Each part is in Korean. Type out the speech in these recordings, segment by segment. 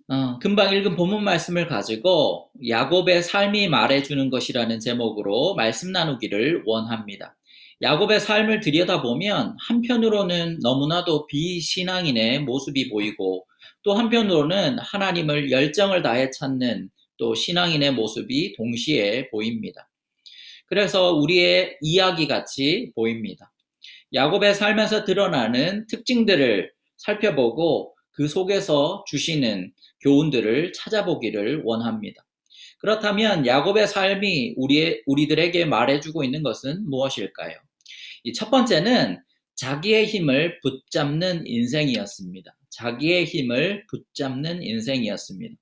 금방 읽은 본문 말씀을 가지고 야곱의 삶이 말해주는 것이라는 제목으로 말씀 나누기를 원합니다. 야곱의 삶을 들여다보면 한편으로는 너무나도 비신앙인의 모습이 보이고 또 한편으로는 하나님을 열정을 다해 찾는 또 신앙인의 모습이 동시에 보입니다. 그래서 우리의 이야기 같이 보입니다. 야곱의 삶에서 드러나는 특징들을 살펴보고 그 속에서 주시는 교훈들을 찾아보기를 원합니다. 그렇다면 야곱의 삶이 우리들에게 말해주고 있는 것은 무엇일까요? 이 첫 번째는 자기의 힘을 붙잡는 인생이었습니다. 자기의 힘을 붙잡는 인생이었습니다.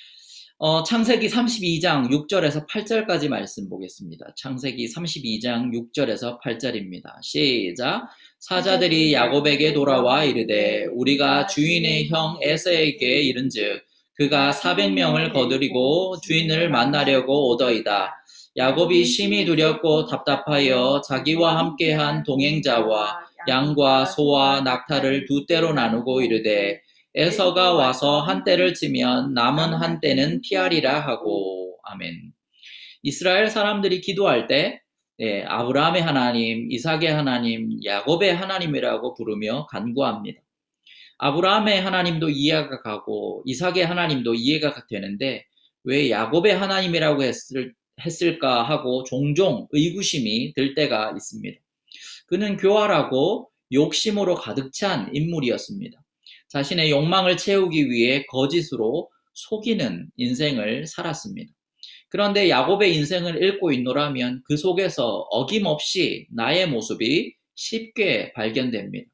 창세기 32장 6절에서 8절까지 말씀 보겠습니다. 창세기 32장 6절에서 8절입니다. 시작. 사자들이 야곱에게 돌아와 이르되 우리가 주인의 형 에서에게 이른즉 그가 400명을 거두리고 주인을 만나려고 오더이다. 야곱이 심히 두렵고 답답하여 자기와 함께한 동행자와 양과 소와 낙타를 두 떼로 나누고 이르되 에서가 와서 한 떼를 치면 남은 한 떼는 피하리라 하고. 아멘. 이스라엘 사람들이 기도할 때 아브라함의 하나님, 이삭의 하나님, 야곱의 하나님이라고 부르며 간구합니다. 아브라함의 하나님도 이해가 가고 이삭의 하나님도 이해가 되는데 왜 야곱의 하나님이라고 했을까 하고 종종 의구심이 들 때가 있습니다. 그는 교활하고 욕심으로 가득 찬 인물이었습니다. 자신의 욕망을 채우기 위해 거짓으로 속이는 인생을 살았습니다. 그런데 야곱의 인생을 읽고 있노라면 그 속에서 어김없이 나의 모습이 쉽게 발견됩니다.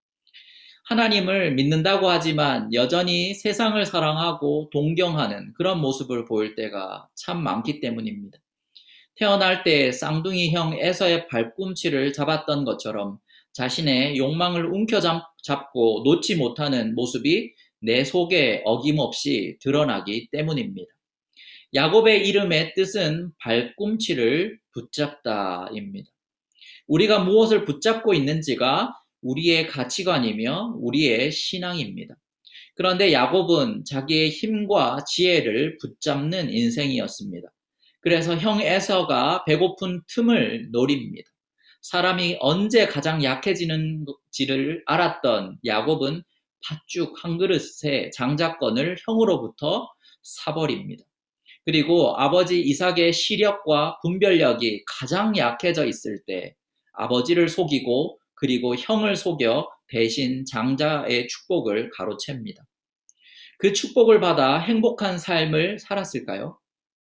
하나님을 믿는다고 하지만 여전히 세상을 사랑하고 동경하는 그런 모습을 보일 때가 참 많기 때문입니다. 태어날 때 쌍둥이 형 에서의 발꿈치를 잡았던 것처럼 자신의 욕망을 움켜잡고 놓지 못하는 모습이 내 속에 어김없이 드러나기 때문입니다. 야곱의 이름의 뜻은 발꿈치를 붙잡다입니다. 우리가 무엇을 붙잡고 있는지가 우리의 가치관이며 우리의 신앙입니다. 그런데 야곱은 자기의 힘과 지혜를 붙잡는 인생이었습니다. 그래서 형 에서가 배고픈 틈을 노립니다. 사람이 언제 가장 약해지는지를 알았던 야곱은 팥죽 한 그릇의 장자권을 형으로부터 사버립니다. 그리고 아버지 이삭의 시력과 분별력이 가장 약해져 있을 때 아버지를 속이고 그리고 형을 속여 대신 장자의 축복을 가로챕니다. 그 축복을 받아 행복한 삶을 살았을까요?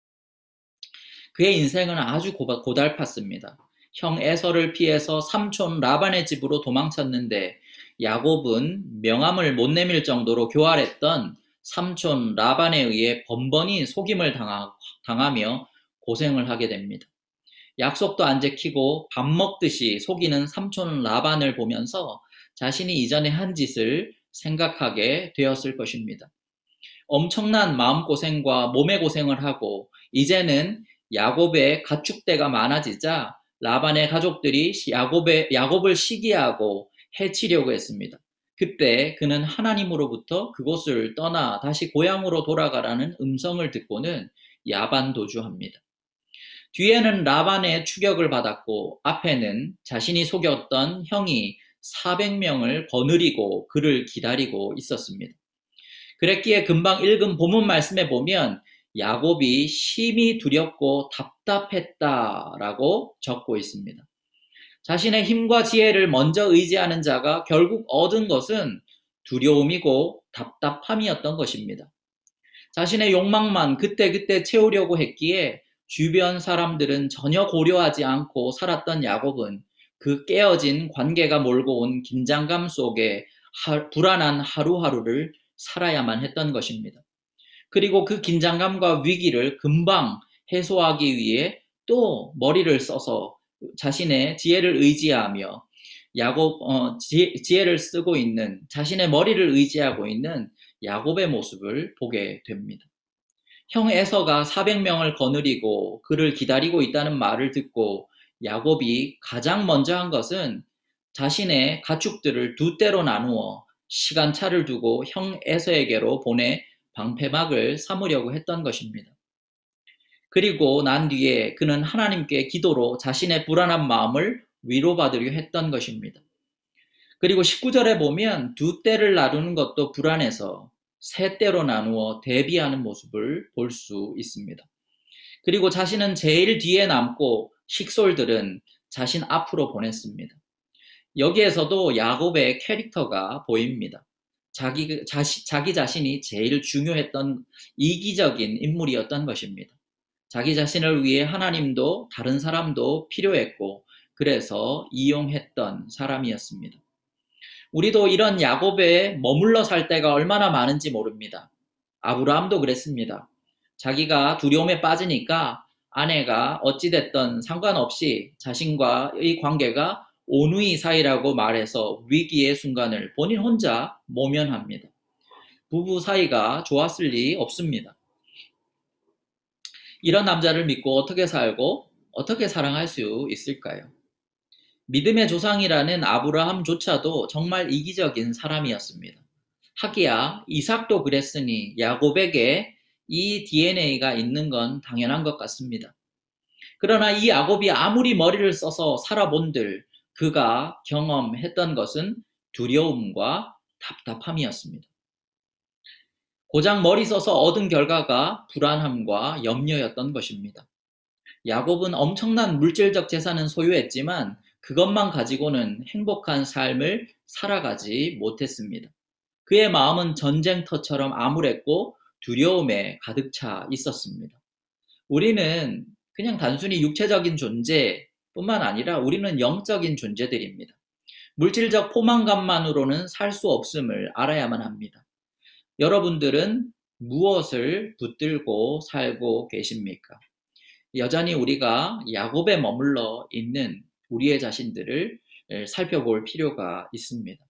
그의 인생은 아주 고달팠습니다. 형 에서를 피해서 삼촌 라반의 집으로 도망쳤는데 야곱은 명함을 못 내밀 정도로 교활했던 삼촌 라반에 의해 번번이 속임을 당하며 고생을 하게 됩니다. 약속도 안 지키고 밥 먹듯이 속이는 삼촌 라반을 보면서 자신이 이전에 한 짓을 생각하게 되었을 것입니다. 엄청난 마음고생과 몸의 고생을 하고 이제는 야곱의 가축대가 많아지자 라반의 가족들이 야곱을 시기하고 해치려고 했습니다. 그때 그는 하나님으로부터 그곳을 떠나 다시 고향으로 돌아가라는 음성을 듣고는 야반도주합니다. 뒤에는 라반의 추격을 받았고 앞에는 자신이 속였던 형이 400명을 거느리고 그를 기다리고 있었습니다. 그랬기에 금방 읽은 본문 말씀에 보면 야곱이 심히 두렵고 답답했다라고 적고 있습니다. 자신의 힘과 지혜를 먼저 의지하는 자가 결국 얻은 것은 두려움이고 답답함이었던 것입니다. 자신의 욕망만 그때그때 채우려고 했기에 주변 사람들은 전혀 고려하지 않고 살았던 야곱은 그 깨어진 관계가 몰고 온 긴장감 속에 불안한 하루하루를 살아야만 했던 것입니다. 그리고 그 긴장감과 위기를 금방 해소하기 위해 또 머리를 써서 자신의 지혜를 의지하며 지혜를 쓰고 있는 자신의 머리를 의지하고 있는 야곱의 모습을 보게 됩니다. 형 에서가 400명을 거느리고 그를 기다리고 있다는 말을 듣고 야곱이 가장 먼저 한 것은 자신의 가축들을 두 떼로 나누어 시간차를 두고 형 에서에게로 보내 방패막을 삼으려고 했던 것입니다. 그리고 난 뒤에 그는 하나님께 기도로 자신의 불안한 마음을 위로받으려 했던 것입니다. 그리고 19절에 보면 두 떼를 나누는 것도 불안해서 세 떼로 나누어 대비하는 모습을 볼 수 있습니다. 그리고 자신은 제일 뒤에 남고 식솔들은 자신 앞으로 보냈습니다. 여기에서도 야곱의 캐릭터가 보입니다. 자기 자신이 제일 중요했던 이기적인 인물이었던 것입니다. 자기 자신을 위해 하나님도 다른 사람도 필요했고 그래서 이용했던 사람이었습니다. 우리도 이런 야곱에 머물러 살 때가 얼마나 많은지 모릅니다. 아브라함도 그랬습니다. 자기가 두려움에 빠지니까 아내가 어찌됐든 상관없이 자신과의 관계가 온누이 사이라고 말해서 위기의 순간을 본인 혼자 모면합니다. 부부 사이가 좋았을 리 없습니다. 이런 남자를 믿고 어떻게 살고 어떻게 사랑할 수 있을까요? 믿음의 조상이라는 아브라함조차도 정말 이기적인 사람이었습니다. 하기야 이삭도 그랬으니 야곱에게 이 DNA가 있는 건 당연한 것 같습니다. 그러나 이 야곱이 아무리 머리를 써서 살아본들 그가 경험했던 것은 두려움과 답답함이었습니다. 고작 머리 써서 얻은 결과가 불안함과 염려였던 것입니다. 야곱은 엄청난 물질적 재산은 소유했지만 그것만 가지고는 행복한 삶을 살아가지 못했습니다. 그의 마음은 전쟁터처럼 암울했고 두려움에 가득 차 있었습니다. 우리는 그냥 단순히 육체적인 존재뿐만 아니라 우리는 영적인 존재들입니다. 물질적 포만감만으로는 살 수 없음을 알아야만 합니다. 여러분들은 무엇을 붙들고 살고 계십니까? 여전히 우리가 야곱에 머물러 있는 우리의 자신들을 살펴볼 필요가 있습니다.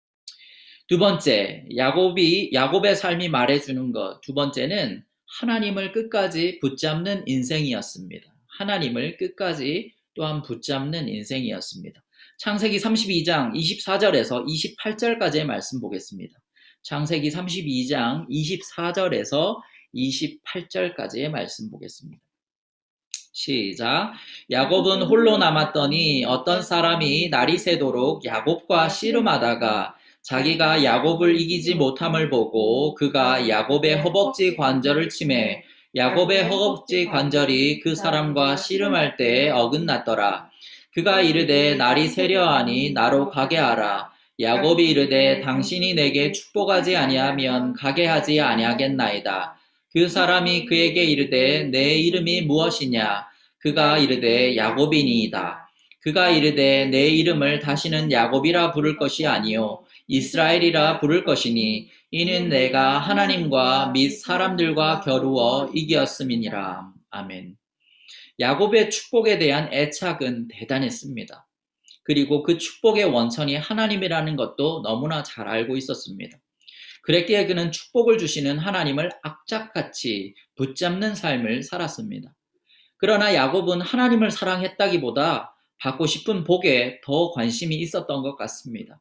두 번째, 야곱의 삶이 말해주는 것. 두 번째는 하나님을 끝까지 붙잡는 인생이었습니다. 하나님을 끝까지 또한 붙잡는 인생이었습니다. 창세기 32장 24절에서 28절까지의 말씀 보겠습니다. 창세기 32장 24절에서 28절까지의 말씀 보겠습니다. 시작. 야곱은 홀로 남았더니 어떤 사람이 날이 새도록 야곱과 씨름하다가 자기가 야곱을 이기지 못함을 보고 그가 야곱의 허벅지 관절을 치매 야곱의 허벅지 관절이 그 사람과 씨름할 때에 어긋났더라. 그가 이르되 날이 새려하니 나로 가게 하라. 야곱이 이르되 당신이 내게 축복하지 아니하면 가게 하지 아니하겠나이다. 그 사람이 그에게 이르되 내 이름이 무엇이냐? 그가 이르되 야곱이니이다. 그가 이르되 내 이름을 다시는 야곱이라 부를 것이 아니요 이스라엘이라 부를 것이니 이는 내가 하나님과 및 사람들과 겨루어 이겼음이니라. 아멘. 야곱의 축복에 대한 애착은 대단했습니다. 그리고 그 축복의 원천이 하나님이라는 것도 너무나 잘 알고 있었습니다. 그랬기에 그는 축복을 주시는 하나님을 악착같이 붙잡는 삶을 살았습니다. 그러나 야곱은 하나님을 사랑했다기보다 받고 싶은 복에 더 관심이 있었던 것 같습니다.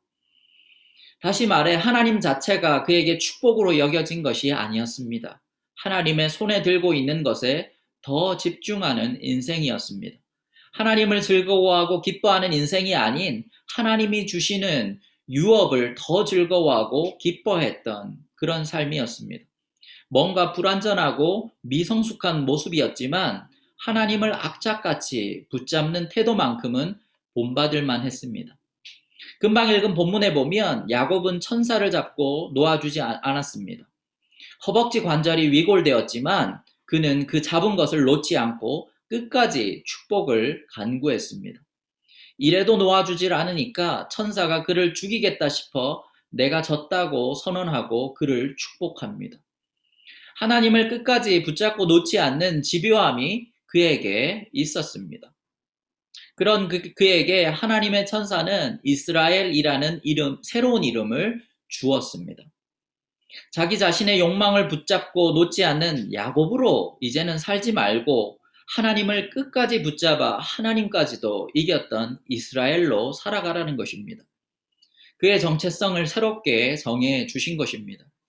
다시 말해 하나님 자체가 그에게 축복으로 여겨진 것이 아니었습니다. 하나님의 손에 들고 있는 것에 더 집중하는 인생이었습니다. 하나님을 즐거워하고 기뻐하는 인생이 아닌 하나님이 주시는 유업을 더 즐거워하고 기뻐했던 그런 삶이었습니다. 뭔가 불완전하고 미성숙한 모습이었지만 하나님을 악착같이 붙잡는 태도만큼은 본받을 만했습니다. 금방 읽은 본문에 보면 야곱은 천사를 잡고 놓아주지 않았습니다. 허벅지 관절이 위골되었지만 그는 그 잡은 것을 놓지 않고 끝까지 축복을 간구했습니다. 이래도 놓아주질 않으니까 천사가 그를 죽이겠다 싶어 내가 졌다고 선언하고 그를 축복합니다. 하나님을 끝까지 붙잡고 놓지 않는 집요함이 그에게 있었습니다. 그런 그에게 하나님의 천사는 이스라엘이라는 새로운 이름을 주었습니다. 자기 자신의 욕망을 붙잡고 놓지 않는 야곱으로 이제는 살지 말고 하나님을 끝까지 붙잡아 하나님까지도 이겼던 이스라엘로 살아가라는 것입니다. 그의 정체성을 새롭게 정해 주신 것입니다.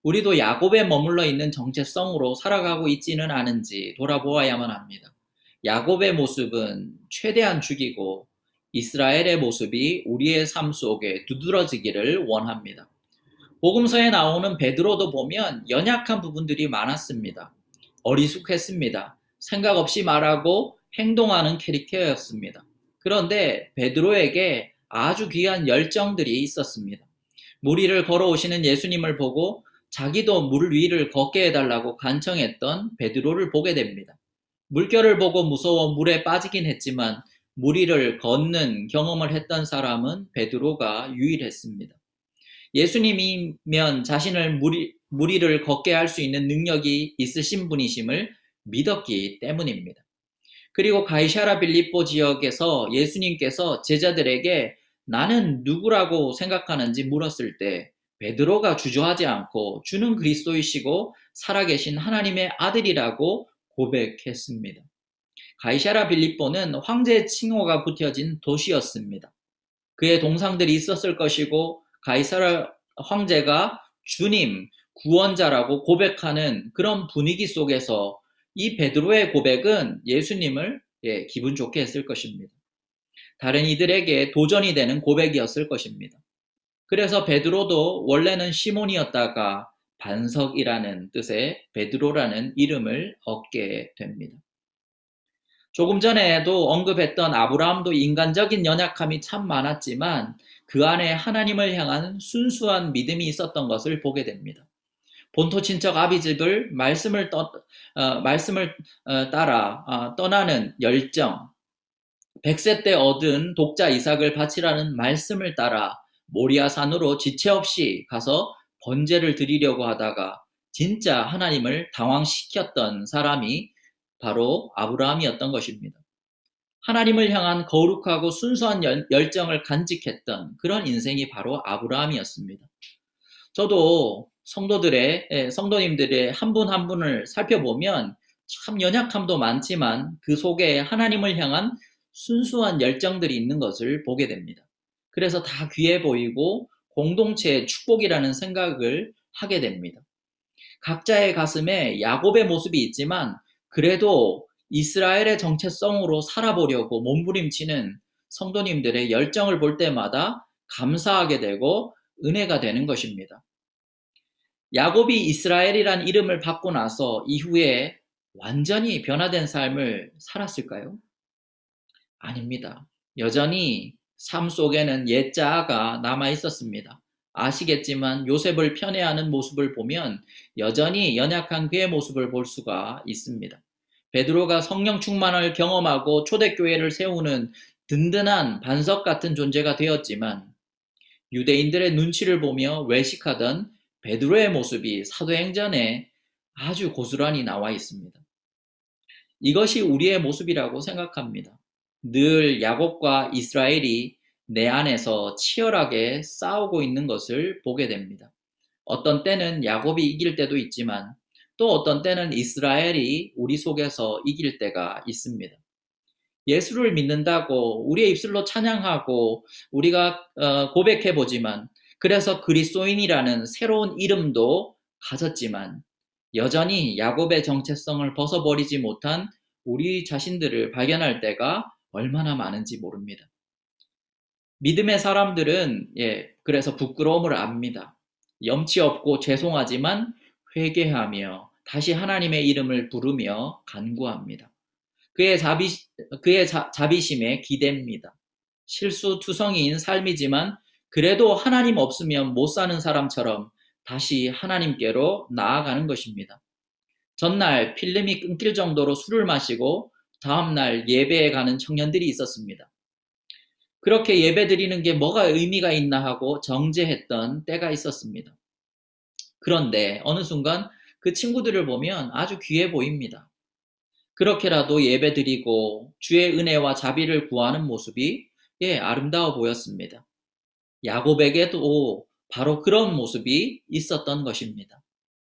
우리도 야곱에 머물러 있는 정체성으로 살아가고 있지는 않은지 돌아보아야만 합니다. 야곱의 모습은 최대한 죽이고 이스라엘의 모습이 우리의 삶 속에 두드러지기를 원합니다. 복음서에 나오는 베드로도 보면 연약한 부분들이 많았습니다. 어리숙했습니다. 생각 없이 말하고 행동하는 캐릭터였습니다. 그런데 베드로에게 아주 귀한 열정들이 있었습니다. 물 위를 걸어오시는 예수님을 보고 자기도 물 위를 걷게 해달라고 간청했던 베드로를 보게 됩니다. 물결을 보고 무서워 물에 빠지긴 했지만 물 위를 걷는 경험을 했던 사람은 베드로가 유일했습니다. 예수님이면 자신을 물 위를 걷게 할 수 있는 능력이 있으신 분이심을 믿었기 때문입니다. 그리고 가이사랴 빌립보 지역에서 예수님께서 제자들에게 나는 누구라고 생각하는지 물었을 때 베드로가 주저하지 않고 주는 그리스도이시고 살아계신 하나님의 아들이라고 고백했습니다. 가이사랴 빌립보는 황제의 칭호가 붙여진 도시였습니다. 그의 동상들이 있었을 것이고 가이사랴 황제가 주님, 구원자라고 고백하는 그런 분위기 속에서 이 베드로의 고백은 예수님을 기분 좋게 했을 것입니다. 다른 이들에게 도전이 되는 고백이었을 것입니다. 그래서 베드로도 원래는 시몬이었다가 반석이라는 뜻의 베드로라는 이름을 얻게 됩니다. 조금 전에도 언급했던 아브라함도 인간적인 연약함이 참 많았지만 그 안에 하나님을 향한 순수한 믿음이 있었던 것을 보게 됩니다. 본토 친척 아비집을 말씀을 따라 떠나는 열정, 100세 때 얻은 독자 이삭을 바치라는 말씀을 따라 모리아 산으로 지체 없이 가서 번제를 드리려고 하다가 진짜 하나님을 당황시켰던 사람이 바로 아브라함이었던 것입니다. 하나님을 향한 거룩하고 순수한 열정을 간직했던 그런 인생이 바로 아브라함이었습니다. 저도 성도님들의 한 분 한 분을 살펴보면 참 연약함도 많지만 그 속에 하나님을 향한 순수한 열정들이 있는 것을 보게 됩니다. 그래서 다 귀해 보이고 공동체의 축복이라는 생각을 하게 됩니다. 각자의 가슴에 야곱의 모습이 있지만 그래도 이스라엘의 정체성으로 살아보려고 몸부림치는 성도님들의 열정을 볼 때마다 감사하게 되고 은혜가 되는 것입니다. 야곱이 이스라엘이란 이름을 받고 나서 이후에 완전히 변화된 삶을 살았을까요? 아닙니다. 여전히 삶 속에는 옛 자아가 남아 있었습니다. 아시겠지만 요셉을 편애하는 모습을 보면 여전히 연약한 그의 모습을 볼 수가 있습니다. 베드로가 성령 충만을 경험하고 초대교회를 세우는 든든한 반석 같은 존재가 되었지만 유대인들의 눈치를 보며 외식하던 베드로의 모습이 사도행전에 아주 고스란히 나와 있습니다. 이것이 우리의 모습이라고 생각합니다. 늘 야곱과 이스라엘이 내 안에서 치열하게 싸우고 있는 것을 보게 됩니다. 어떤 때는 야곱이 이길 때도 있지만 또 어떤 때는 이스라엘이 우리 속에서 이길 때가 있습니다. 예수를 믿는다고 우리의 입술로 찬양하고 우리가 고백해보지만 그래서 그리스도인이라는 새로운 이름도 가졌지만 여전히 야곱의 정체성을 벗어버리지 못한 우리 자신들을 발견할 때가 얼마나 많은지 모릅니다. 믿음의 사람들은 그래서 부끄러움을 압니다. 염치 없고 죄송하지만 회개하며 다시 하나님의 이름을 부르며 간구합니다. 그의 자비심에 기댑니다. 실수투성이인 삶이지만 그래도 하나님 없으면 못 사는 사람처럼 다시 하나님께로 나아가는 것입니다. 전날 필름이 끊길 정도로 술을 마시고 다음날 예배에 가는 청년들이 있었습니다. 그렇게 예배 드리는 게 뭐가 의미가 있나 하고 정죄했던 때가 있었습니다. 그런데 어느 순간 그 친구들을 보면 아주 귀해 보입니다. 그렇게라도 예배 드리고 주의 은혜와 자비를 구하는 모습이 아름다워 보였습니다. 야곱에게도 바로 그런 모습이 있었던 것입니다.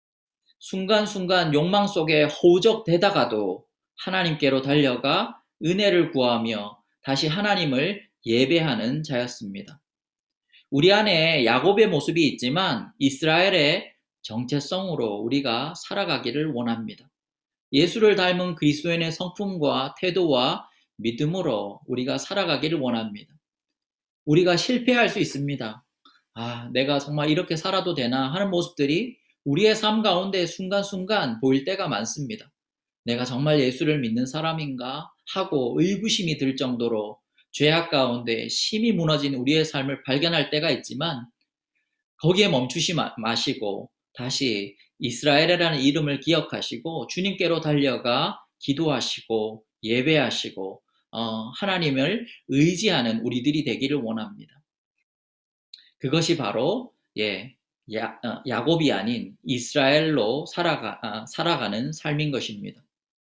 순간순간 욕망 속에 허우적대다가도 하나님께로 달려가 은혜를 구하며 다시 하나님을 예배하는 자였습니다. 우리 안에 야곱의 모습이 있지만 이스라엘의 정체성으로 우리가 살아가기를 원합니다. 예수를 닮은 그리스도인의 성품과 태도와 믿음으로 우리가 살아가기를 원합니다. 우리가 실패할 수 있습니다. 내가 정말 이렇게 살아도 되나 하는 모습들이 우리의 삶 가운데 순간순간 보일 때가 많습니다. 내가 정말 예수를 믿는 사람인가 하고 의구심이 들 정도로 죄악 가운데 심히 무너진 우리의 삶을 발견할 때가 있지만 거기에 멈추지 마시고 다시 이스라엘이라는 이름을 기억하시고 주님께로 달려가 기도하시고 예배하시고 하나님을 의지하는 우리들이 되기를 원합니다. 그것이 바로 야곱이 아닌 이스라엘로 살아가는 삶인 것입니다.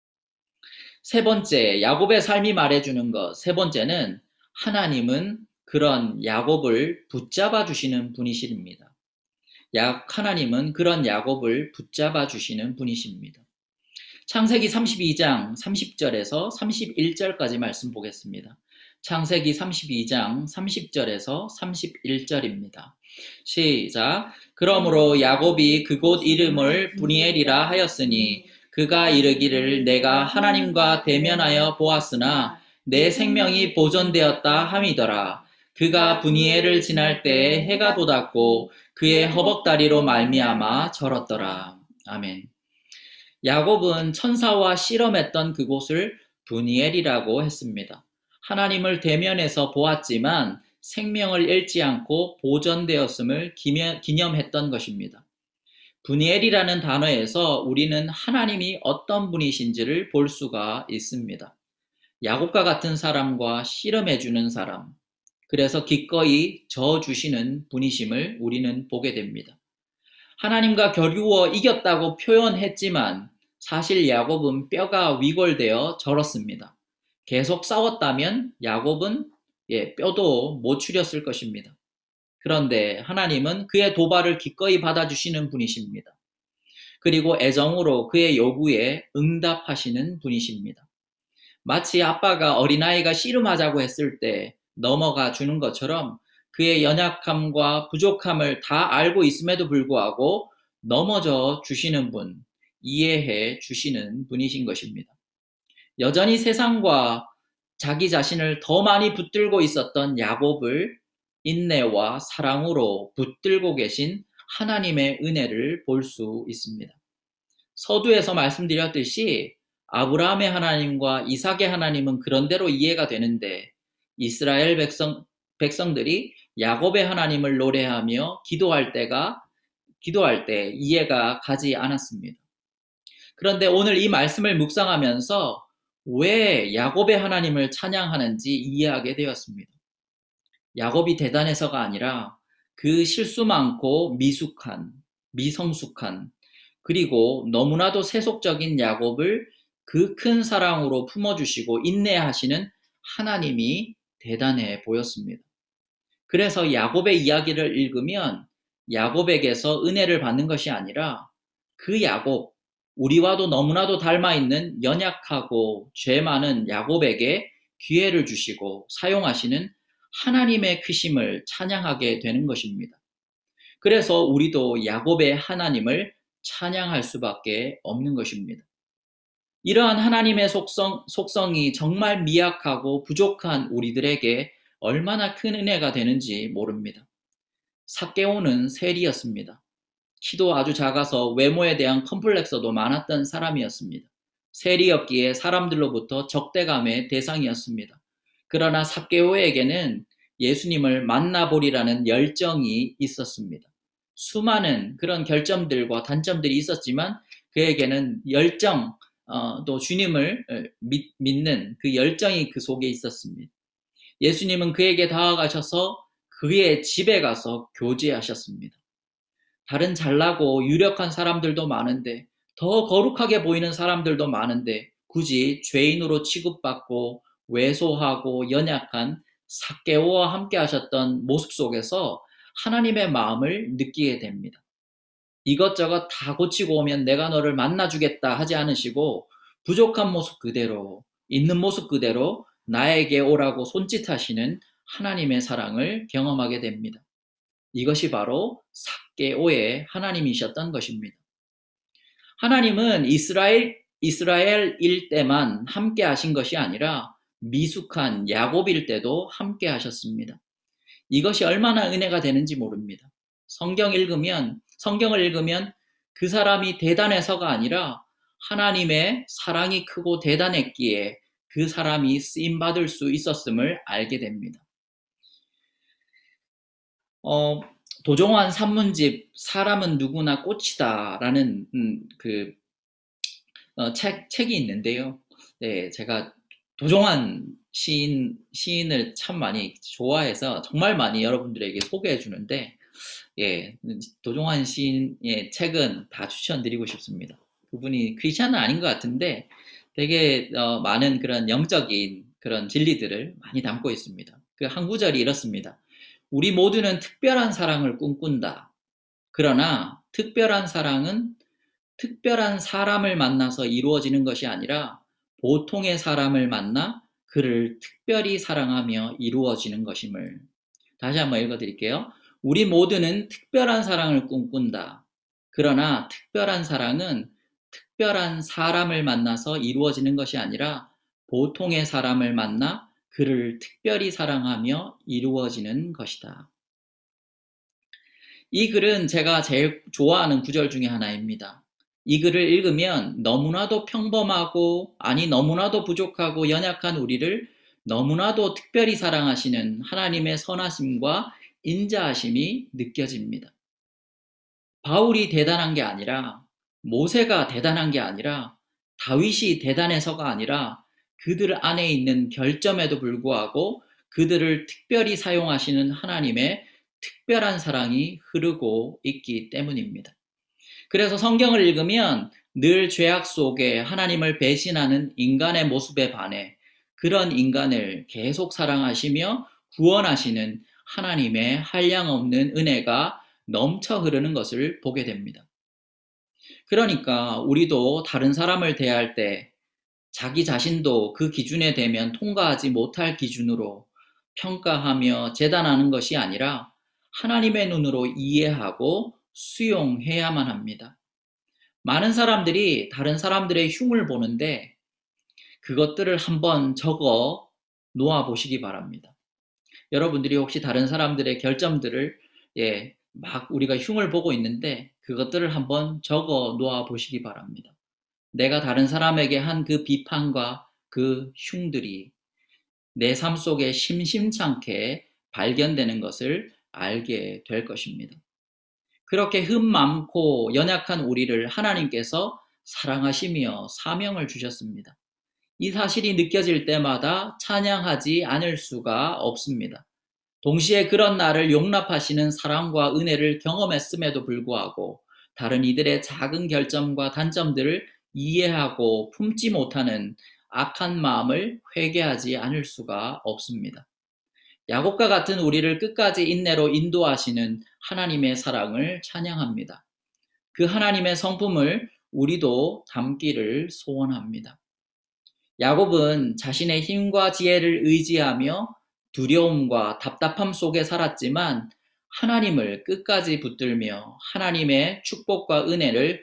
세 번째, 야곱의 삶이 말해주는 것. 세 번째는 하나님은 그런 야곱을 붙잡아 주시는 분이십니다. 하나님은 그런 야곱을 붙잡아 주시는 분이십니다. 창세기 32장 30절에서 31절까지 말씀 보겠습니다. 창세기 32장 30절에서 31절입니다. 시작. 그러므로 야곱이 그곳 이름을 브니엘이라 하였으니 그가 이르기를 내가 하나님과 대면하여 보았으나 내 생명이 보존되었다 함이더라. 그가 브니엘을 지날 때에 해가 돋았고 그의 허벅다리로 말미암아 절었더라. 아멘. 야곱은 천사와 씨름했던 그곳을 브니엘이라고 했습니다. 하나님을 대면해서 보았지만 생명을 잃지 않고 보존되었음을 기념했던 것입니다. 브니엘이라는 단어에서 우리는 하나님이 어떤 분이신지를 볼 수가 있습니다. 야곱과 같은 사람과 씨름해주는 사람, 그래서 기꺼이 져주시는 분이심을 우리는 보게 됩니다. 하나님과 겨루어 이겼다고 표현했지만 사실 야곱은 뼈가 위골되어 절었습니다. 계속 싸웠다면 야곱은 뼈도 못 추렸을 것입니다. 그런데 하나님은 그의 도발을 기꺼이 받아주시는 분이십니다. 그리고 애정으로 그의 요구에 응답하시는 분이십니다. 마치 아빠가 어린아이가 씨름하자고 했을 때 넘어가 주는 것처럼 그의 연약함과 부족함을 다 알고 있음에도 불구하고 넘어져 주시는 분, 이해해 주시는 분이신 것입니다. 여전히 세상과 자기 자신을 더 많이 붙들고 있었던 야곱을 인내와 사랑으로 붙들고 계신 하나님의 은혜를 볼 수 있습니다. 서두에서 말씀드렸듯이 아브라함의 하나님과 이삭의 하나님은 그런대로 이해가 되는데 이스라엘 백성들이 야곱의 하나님을 노래하며 기도할 때 이해가 가지 않았습니다. 그런데 오늘 이 말씀을 묵상하면서 왜 야곱의 하나님을 찬양하는지 이해하게 되었습니다. 야곱이 대단해서가 아니라 그 실수 많고 미성숙한, 그리고 너무나도 세속적인 야곱을 그 큰 사랑으로 품어주시고 인내하시는 하나님이 대단해 보였습니다. 그래서 야곱의 이야기를 읽으면 야곱에게서 은혜를 받는 것이 아니라 그 야곱, 우리와도 너무나도 닮아있는 연약하고 죄 많은 야곱에게 기회를 주시고 사용하시는 하나님의 크심을 찬양하게 되는 것입니다. 그래서 우리도 야곱의 하나님을 찬양할 수밖에 없는 것입니다. 이러한 하나님의 속성이 정말 미약하고 부족한 우리들에게 얼마나 큰 은혜가 되는지 모릅니다. 삭개오는 세리였습니다. 키도 아주 작아서 외모에 대한 컴플렉서도 많았던 사람이었습니다. 세리였기에 사람들로부터 적대감의 대상이었습니다. 그러나 삭개오에게는 예수님을 만나보리라는 열정이 있었습니다. 수많은 그런 결점들과 단점들이 있었지만 그에게는 열정, 또 주님을 믿는 그 열정이 그 속에 있었습니다. 예수님은 그에게 다가가셔서 그의 집에 가서 교제하셨습니다. 다른 잘나고 유력한 사람들도 많은데 더 거룩하게 보이는 사람들도 많은데 굳이 죄인으로 취급받고 왜소하고 연약한 삭개오와 함께 하셨던 모습 속에서 하나님의 마음을 느끼게 됩니다. 이것저것 다 고치고 오면 내가 너를 만나주겠다 하지 않으시고 부족한 모습 그대로, 있는 모습 그대로 나에게 오라고 손짓하시는 하나님의 사랑을 경험하게 됩니다. 이것이 바로 삭개오의 하나님이셨던 것입니다. 하나님은 이스라엘일 때만 함께 하신 것이 아니라 미숙한 야곱일 때도 함께 하셨습니다. 이것이 얼마나 은혜가 되는지 모릅니다. 성경을 읽으면 그 사람이 대단해서가 아니라 하나님의 사랑이 크고 대단했기에 그 사람이 쓰임받을 수 있었음을 알게 됩니다. 도종환 산문집 사람은 누구나 꽃이다라는 책이 있는데요. 네, 제가 도종환 시인을 참 많이 좋아해서 정말 많이 여러분들에게 소개해 주는데, 예, 도종환 시인의 책은 다 추천드리고 싶습니다. 그분이 크리스찬은 아닌 것 같은데 되게 많은 그런 영적인 그런 진리들을 많이 담고 있습니다. 그 한 구절이 이렇습니다. 우리 모두는 특별한 사랑을 꿈꾼다. 그러나 특별한 사랑은 특별한 사람을 만나서 이루어지는 것이 아니라 보통의 사람을 만나 그를 특별히 사랑하며 이루어지는 것임을. 다시 한번 읽어드릴게요. 우리 모두는 특별한 사랑을 꿈꾼다. 그러나 특별한 사랑은 특별한 사람을 만나서 이루어지는 것이 아니라 보통의 사람을 만나 그를 특별히 사랑하며 이루어지는 것이다. 이 글은 제가 제일 좋아하는 구절 중에 하나입니다. 이 글을 읽으면 너무나도 평범하고, 아니 너무나도 부족하고 연약한 우리를 너무나도 특별히 사랑하시는 하나님의 선하심과 인자하심이 느껴집니다. 바울이 대단한 게 아니라, 모세가 대단한 게 아니라, 다윗이 대단해서가 아니라 그들 안에 있는 결점에도 불구하고 그들을 특별히 사용하시는 하나님의 특별한 사랑이 흐르고 있기 때문입니다. 그래서 성경을 읽으면 늘 죄악 속에 하나님을 배신하는 인간의 모습에 반해 그런 인간을 계속 사랑하시며 구원하시는 하나님의 한량없는 은혜가 넘쳐 흐르는 것을 보게 됩니다. 그러니까 우리도 다른 사람을 대할 때 자기 자신도 그 기준에 대면 통과하지 못할 기준으로 평가하며 재단하는 것이 아니라 하나님의 눈으로 이해하고 수용해야만 합니다. 많은 사람들이 다른 사람들의 흉을 보는데 그것들을 한번 적어 놓아 보시기 바랍니다. 여러분들이 혹시 다른 사람들의 결점들을 막 우리가 흉을 보고 있는데 그것들을 한번 적어 놓아 보시기 바랍니다. 내가 다른 사람에게 한 그 비판과 그 흉들이 내 삶 속에 심심찮게 발견되는 것을 알게 될 것입니다. 그렇게 흠 많고 연약한 우리를 하나님께서 사랑하시며 사명을 주셨습니다. 이 사실이 느껴질 때마다 찬양하지 않을 수가 없습니다. 동시에 그런 나를 용납하시는 사랑과 은혜를 경험했음에도 불구하고 다른 이들의 작은 결점과 단점들을 이해하고 품지 못하는 악한 마음을 회개하지 않을 수가 없습니다. 야곱과 같은 우리를 끝까지 인내로 인도하시는 하나님의 사랑을 찬양합니다. 그 하나님의 성품을 우리도 담기를 소원합니다. 야곱은 자신의 힘과 지혜를 의지하며 두려움과 답답함 속에 살았지만 하나님을 끝까지 붙들며 하나님의 축복과 은혜를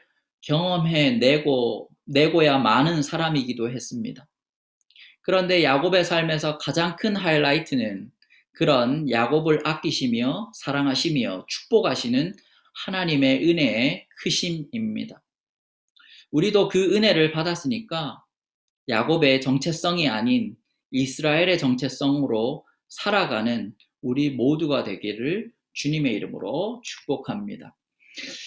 경험해내고야 마는 사람이기도 했습니다. 그런데 야곱의 삶에서 가장 큰 하이라이트는 그런 야곱을 아끼시며 사랑하시며 축복하시는 하나님의 은혜의 크심입니다. 우리도 그 은혜를 받았으니까 야곱의 정체성이 아닌 이스라엘의 정체성으로 살아가는 우리 모두가 되기를 주님의 이름으로 축복합니다.